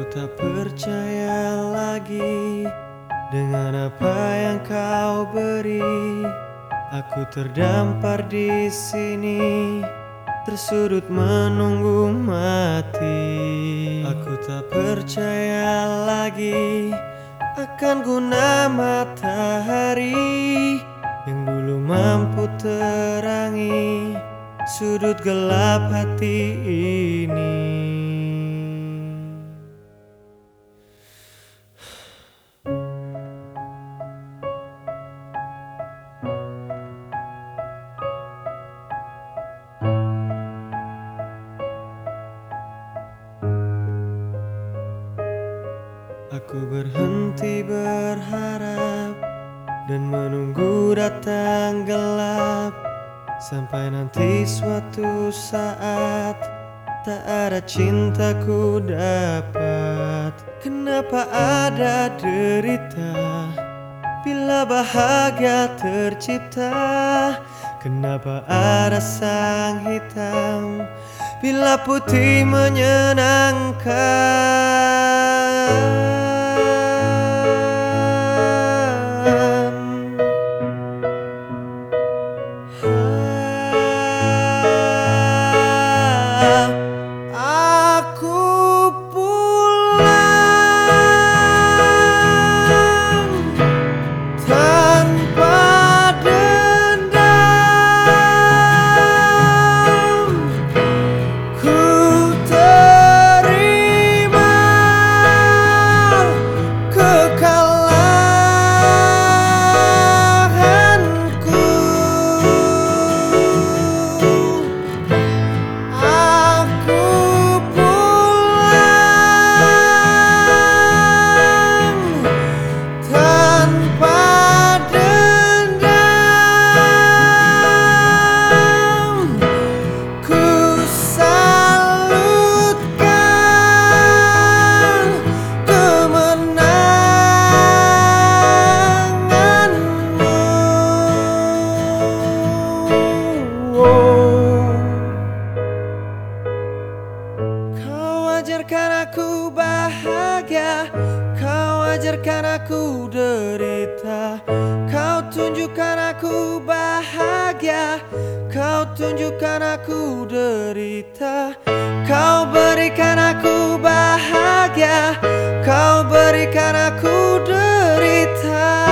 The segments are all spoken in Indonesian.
tak percaya lagi dengan apa yang kau beri. Aku terdampar di sini, tersudut menunggu mati. Aku tak percaya lagi akan guna matahari yang dulu mampu terangi sudut gelap hati ini. Aku berhenti berharap dan menunggu datang gelap, sampai nanti suatu saat tak ada cintaku dapat. Kenapa ada derita bila bahagia tercipta? Kenapa ada sang hitam bila putih menyenangkan? Aku pulang tanpa dendam. Ku terima kekalahanku. Ajarkan aku bahagia, kau ajarkan aku derita. Kau tunjukkan aku bahagia, kau tunjukkan aku derita. Kau berikan aku bahagia, kau berikan aku derita.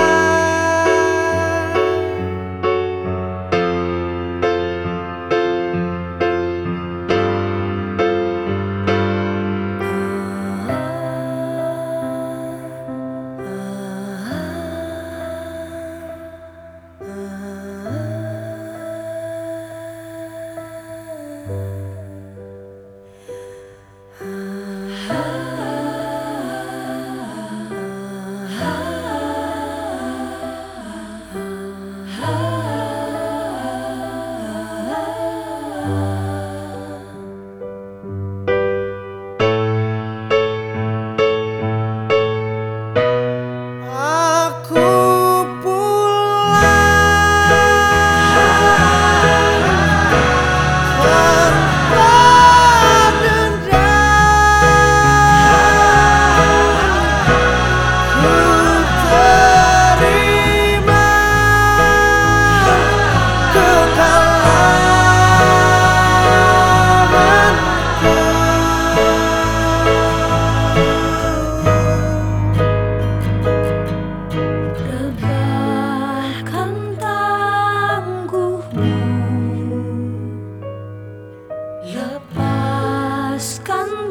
Lepaskan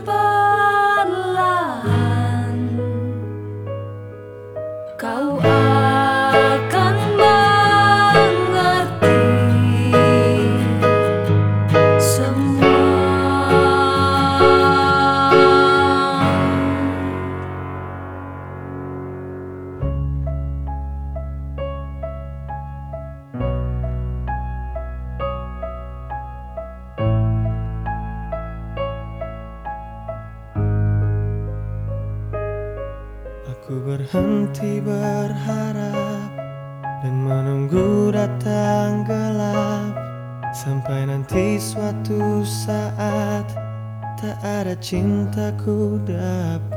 perlahan, kau akan mengerti semua. Aku berhenti berharap dan menunggu datang gelap, sampai nanti suatu saat tak ada cintaku dapat.